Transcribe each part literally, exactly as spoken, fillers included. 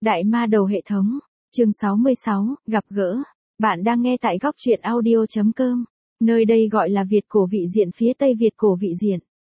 Đại ma đầu hệ thống. Chương sáu mươi sáu, gặp gỡ. Bạn đang nghe tại góc truyện audio chấm com. Nơi đây gọi là Việt cổ vị diện phía Tây Việt cổ vị diện.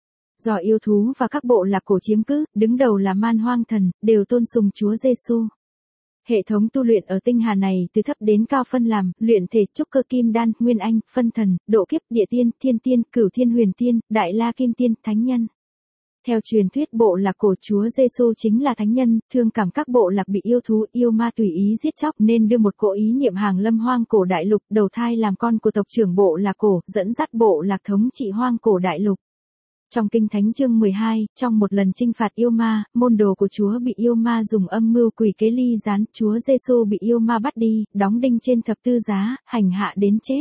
Do yêu thú và các bộ lạc cổ chiếm cứ, đứng đầu là Man Hoang Thần, đều tôn sùng Chúa Giêsu. Hệ thống tu luyện ở tinh hà này từ thấp đến cao phân làm, luyện thể, trúc cơ kim đan, nguyên anh, phân thần, độ kiếp, địa tiên, thiên tiên, cửu thiên huyền tiên, đại la kim tiên, thánh nhân. Theo truyền thuyết bộ lạc cổ Chúa Giêsu chính là thánh nhân, thương cảm các bộ lạc bị yêu thú, yêu ma tùy ý giết chóc nên đưa một cỗ ý niệm hàng lâm hoang cổ đại lục, đầu thai làm con của tộc trưởng bộ lạc cổ, dẫn dắt bộ lạc thống trị hoang cổ đại lục. Trong Kinh Thánh chương mười hai, trong một lần chinh phạt yêu ma, môn đồ của Chúa bị yêu ma dùng âm mưu quỷ kế ly gián, Chúa Giêsu bị yêu ma bắt đi, đóng đinh trên thập tự giá, hành hạ đến chết.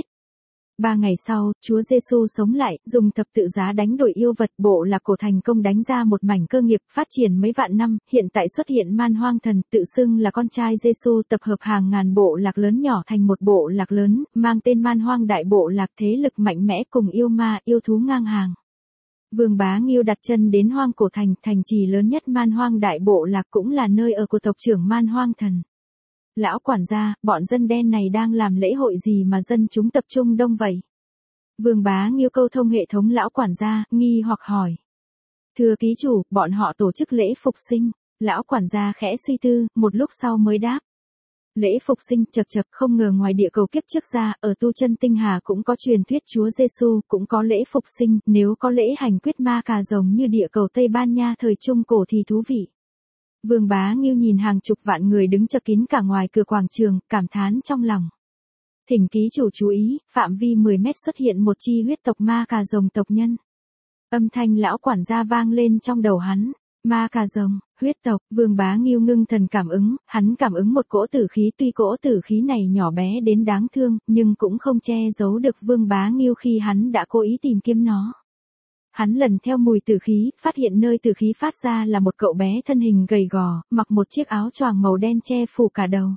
Ba ngày sau, Chúa Giêsu sống lại, dùng thập tự giá đánh đuổi yêu vật, bộ lạc cổ thành công đánh ra một mảnh cơ nghiệp, phát triển mấy vạn năm, hiện tại xuất hiện Man Hoang Thần, tự xưng là con trai Giêsu, tập hợp hàng ngàn bộ lạc lớn nhỏ thành một bộ lạc lớn, mang tên Man Hoang Đại Bộ Lạc, thế lực mạnh mẽ cùng yêu ma, yêu thú ngang hàng. Vương Bá Nghiêu đặt chân đến hoang cổ thành, thành trì lớn nhất Man Hoang Đại Bộ Lạc cũng là nơi ở của tộc trưởng Man Hoang Thần. Lão quản gia, bọn dân đen này đang làm lễ hội gì mà dân chúng tập trung đông vậy? Vương Bá Nghiêu câu thông hệ thống lão quản gia, nghi hoặc hỏi. Thưa ký chủ, bọn họ tổ chức lễ phục sinh. Lão quản gia khẽ suy tư, một lúc sau mới đáp. Lễ phục sinh, chật chật, không ngờ ngoài địa cầu kiếp trước ra, ở tu chân tinh hà cũng có truyền thuyết Chúa Giêsu, cũng có lễ phục sinh, nếu có lễ hành quyết ma cà rồng như địa cầu Tây Ban Nha thời Trung Cổ thì thú vị. Vương Bá Nghiêu nhìn hàng chục vạn người đứng chật kín cả ngoài cửa quảng trường, cảm thán trong lòng. Thỉnh ký chủ chú ý, phạm vi mười mét xuất hiện một chi huyết tộc ma cà rồng tộc nhân. Âm thanh lão quản gia vang lên trong đầu hắn. Ma cà rồng, huyết tộc, Vương Bá Nghiêu ngưng thần cảm ứng, hắn cảm ứng một cỗ tử khí, tuy cỗ tử khí này nhỏ bé đến đáng thương, nhưng cũng không che giấu được Vương Bá Nghiêu khi hắn đã cố ý tìm kiếm nó. Hắn lần theo mùi tử khí, phát hiện nơi tử khí phát ra là một cậu bé thân hình gầy gò, mặc một chiếc áo choàng màu đen che phủ cả đầu.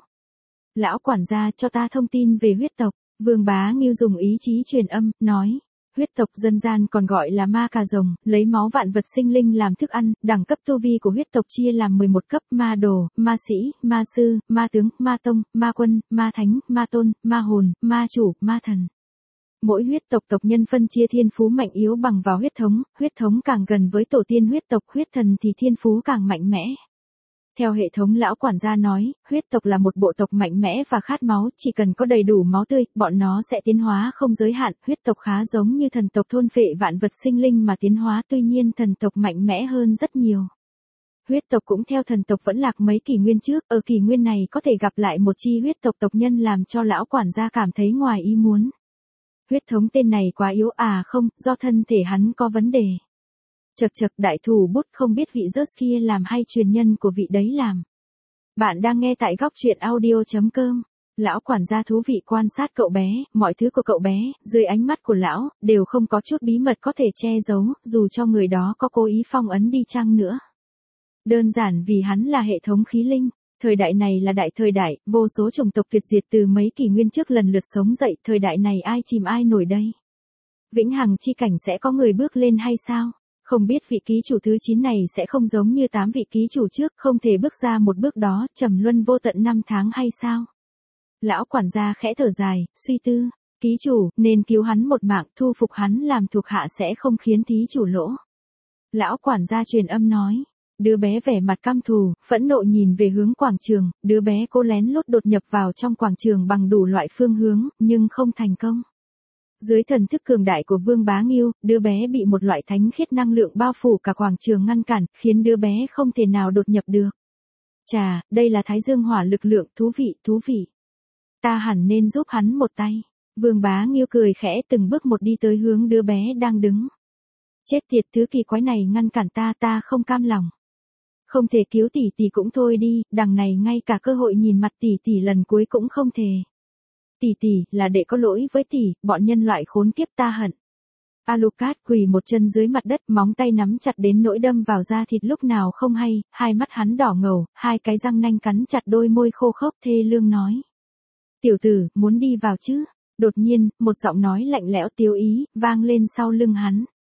Lão quản gia cho ta thông tin về huyết tộc, Vương Bá Nghiêu dùng ý chí truyền âm, nói. Huyết tộc dân gian còn gọi là ma cà rồng, lấy máu vạn vật sinh linh làm thức ăn, đẳng cấp tu vi của huyết tộc chia làm mười một cấp, ma đồ, ma sĩ, ma sư, ma tướng, ma tông, ma quân, ma thánh, ma tôn, ma hồn, ma chủ, ma thần. Mỗi huyết tộc tộc nhân phân chia thiên phú mạnh yếu bằng vào huyết thống, huyết thống càng gần với tổ tiên huyết tộc, huyết thần thì thiên phú càng mạnh mẽ. Theo hệ thống lão quản gia nói, huyết tộc là một bộ tộc mạnh mẽ và khát máu, chỉ cần có đầy đủ máu tươi, bọn nó sẽ tiến hóa không giới hạn, huyết tộc khá giống như thần tộc thôn phệ vạn vật sinh linh mà tiến hóa, tuy nhiên thần tộc mạnh mẽ hơn rất nhiều. Huyết tộc cũng theo thần tộc vẫn lạc mấy kỷ nguyên trước, ở kỷ nguyên này có thể gặp lại một chi huyết tộc tộc nhân làm cho lão quản gia cảm thấy ngoài ý muốn. Huyết thống tên này quá yếu à không, do thân thể hắn có vấn đề. Chật chật, đại thủ bút không biết vị Zeus kia làm hay truyền nhân của vị đấy làm. Bạn đang nghe tại góc truyện audio chấm com. Lão quản gia thú vị quan sát cậu bé, mọi thứ của cậu bé, dưới ánh mắt của lão, đều không có chút bí mật có thể che giấu, dù cho người đó có cố ý phong ấn đi chăng nữa. Đơn giản vì hắn là hệ thống khí linh. Thời đại này là đại thời đại, vô số chủng tộc tuyệt diệt từ mấy kỷ nguyên trước lần lượt sống dậy, thời đại này ai chìm ai nổi đây. Vĩnh hằng chi cảnh sẽ có người bước lên hay sao? Không biết vị ký chủ thứ chín này sẽ không giống như tám vị ký chủ trước, không thể bước ra một bước đó, trầm luân vô tận năm tháng hay sao? Lão quản gia khẽ thở dài, suy tư, ký chủ, nên cứu hắn một mạng, thu phục hắn làm thuộc hạ sẽ không khiến ký chủ lỗ. Lão quản gia truyền âm nói. Đứa bé vẻ mặt căm thù, phẫn nộ nhìn về hướng quảng trường, đứa bé cố lén lút đột nhập vào trong quảng trường bằng đủ loại phương hướng, nhưng không thành công. Dưới thần thức cường đại của Vương Bá Nghiêu, đứa bé bị một loại thánh khiết năng lượng bao phủ cả quảng trường ngăn cản, khiến đứa bé không thể nào đột nhập được. Chà, đây là Thái Dương hỏa lực lượng, thú vị, thú vị. Ta hẳn nên giúp hắn một tay. Vương Bá Nghiêu cười khẽ từng bước một đi tới hướng đứa bé đang đứng. Chết tiệt, thứ kỳ quái này ngăn cản ta, ta không cam lòng. Không thể cứu tỷ tỷ cũng thôi đi, đằng này ngay cả cơ hội nhìn mặt tỷ tỷ lần cuối cũng không thể. Tỷ tỷ, là đệ có lỗi với tỷ, bọn nhân loại khốn kiếp ta hận. Alucard quỳ một chân dưới mặt đất, móng tay nắm chặt đến nỗi đâm vào da thịt lúc nào không hay, hai mắt hắn đỏ ngầu, hai cái răng nanh cắn chặt đôi môi khô khốc, thê lương nói. Tiểu tử, muốn đi vào chứ? Đột nhiên, một giọng nói lạnh lẽo tiếu ý, vang lên sau lưng hắn.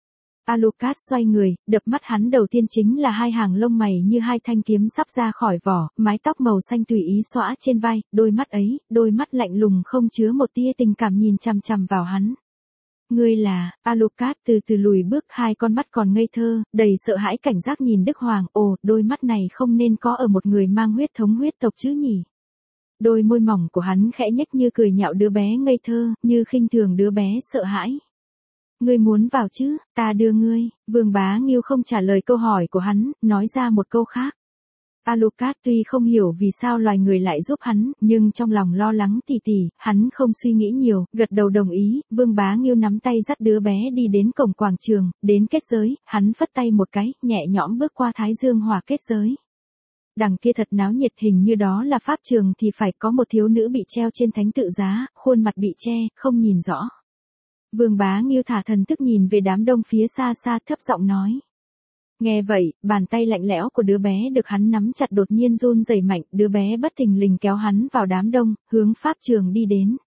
Alucard xoay người, đập mắt hắn đầu tiên chính là hai hàng lông mày như hai thanh kiếm sắp ra khỏi vỏ, mái tóc màu xanh tùy ý xõa trên vai, đôi mắt ấy, đôi mắt lạnh lùng không chứa một tia tình cảm nhìn chằm chằm vào hắn. Ngươi là, Alucard từ từ lùi bước, hai con mắt còn ngây thơ, đầy sợ hãi cảnh giác nhìn Đức Hoàng, ồ, đôi mắt này không nên có ở một người mang huyết thống huyết tộc chứ nhỉ. Đôi môi mỏng của hắn khẽ nhếch như cười nhạo đứa bé ngây thơ, như khinh thường đứa bé sợ hãi. Ngươi muốn vào chứ, ta đưa ngươi. Vương Bá Nghiêu không trả lời câu hỏi của hắn, nói ra một câu khác. Alucard tuy không hiểu vì sao loài người lại giúp hắn, nhưng trong lòng lo lắng tỉ tỉ, hắn không suy nghĩ nhiều, gật đầu đồng ý. Vương Bá Nghiêu nắm tay dắt đứa bé đi đến cổng quảng trường, đến kết giới, hắn phất tay một cái, nhẹ nhõm bước qua Thái Dương Hỏa kết giới. Đằng kia thật náo nhiệt, hình như đó là pháp trường thì phải, có một thiếu nữ bị treo trên thánh tự giá, khuôn mặt bị che, không nhìn rõ. Vương Bá Nghiêu thả thần thức nhìn về đám đông phía xa xa, thấp giọng nói. Nghe vậy, bàn tay lạnh lẽo của đứa bé được hắn nắm chặt đột nhiên run rẩy mạnh, đứa bé bất thình lình kéo hắn vào đám đông, hướng pháp trường đi đến.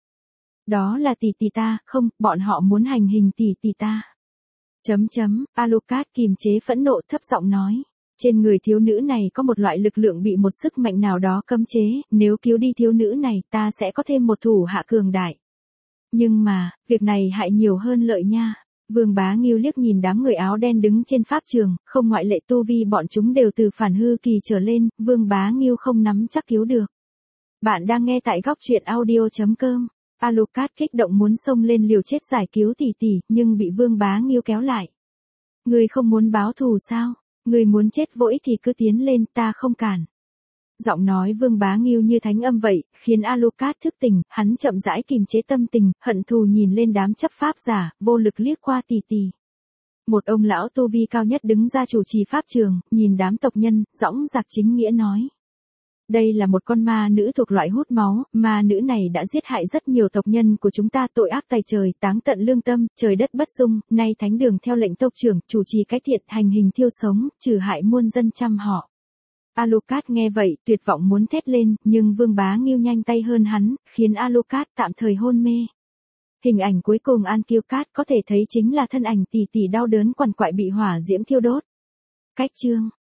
Đó là tỷ tỷ ta, không, bọn họ muốn hành hình tỷ tỷ ta. Chấm chấm, Alucard kìm chế phẫn nộ, thấp giọng nói. Trên người thiếu nữ này có một loại lực lượng bị một sức mạnh nào đó cấm chế, nếu cứu đi thiếu nữ này ta sẽ có thêm một thủ hạ cường đại. Nhưng mà, việc này hại nhiều hơn lợi nha. Vương Bá Nghiêu liếc nhìn đám người áo đen đứng trên pháp trường, không ngoại lệ tu vi bọn chúng đều từ phản hư kỳ trở lên, Vương Bá Nghiêu không nắm chắc cứu được. Bạn đang nghe tại góc truyện audio chấm com. Alucard kích động muốn xông lên liều chết giải cứu tỷ tỷ, nhưng bị Vương Bá Nghiêu kéo lại. Ngươi không muốn báo thù sao? Ngươi muốn chết vội thì cứ tiến lên, ta không cản. Giọng nói Vương Bá Nghiêu như thánh âm vậy, khiến Alucard thức tỉnh, hắn chậm rãi kìm chế tâm tình, hận thù nhìn lên đám chấp pháp giả, vô lực liếc qua tì tì. Một ông lão tu vi cao nhất đứng ra chủ trì pháp trường, nhìn đám tộc nhân, dõng dạc chính nghĩa nói. Đây là một con ma nữ thuộc loại hút máu, ma nữ này đã giết hại rất nhiều tộc nhân của chúng ta, tội ác tày trời, táng tận lương tâm, trời đất bất dung, nay thánh đường theo lệnh tộc trưởng, chủ trì cái thiện, hành hình thiêu sống, trừ hại muôn dân trăm họ. Alucard nghe vậy, tuyệt vọng muốn thét lên, nhưng Vương Bá Nghiêu nhanh tay hơn hắn, khiến Alucard tạm thời hôn mê. Hình ảnh cuối cùng Alucard có thể thấy chính là thân ảnh tỷ tỷ đau đớn quằn quại bị hỏa diễm thiêu đốt. Cách chương